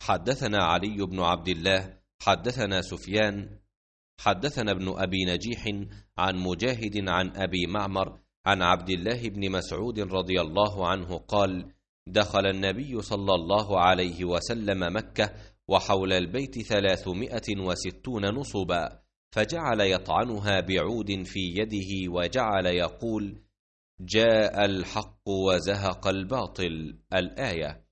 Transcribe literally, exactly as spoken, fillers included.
حدثنا علي بن عبد الله حدثنا سفيان حدثنا ابن أبي نجيح عن مجاهد عن أبي معمر عن عبد الله بن مسعود رضي الله عنه قال: دخل النبي صلى الله عليه وسلم مكة وحول البيت ثلاثمائة وستون نصبا، فجعل يطعنها بعود في يده وجعل يقول: جاء الحق وزهق الباطل، الآية.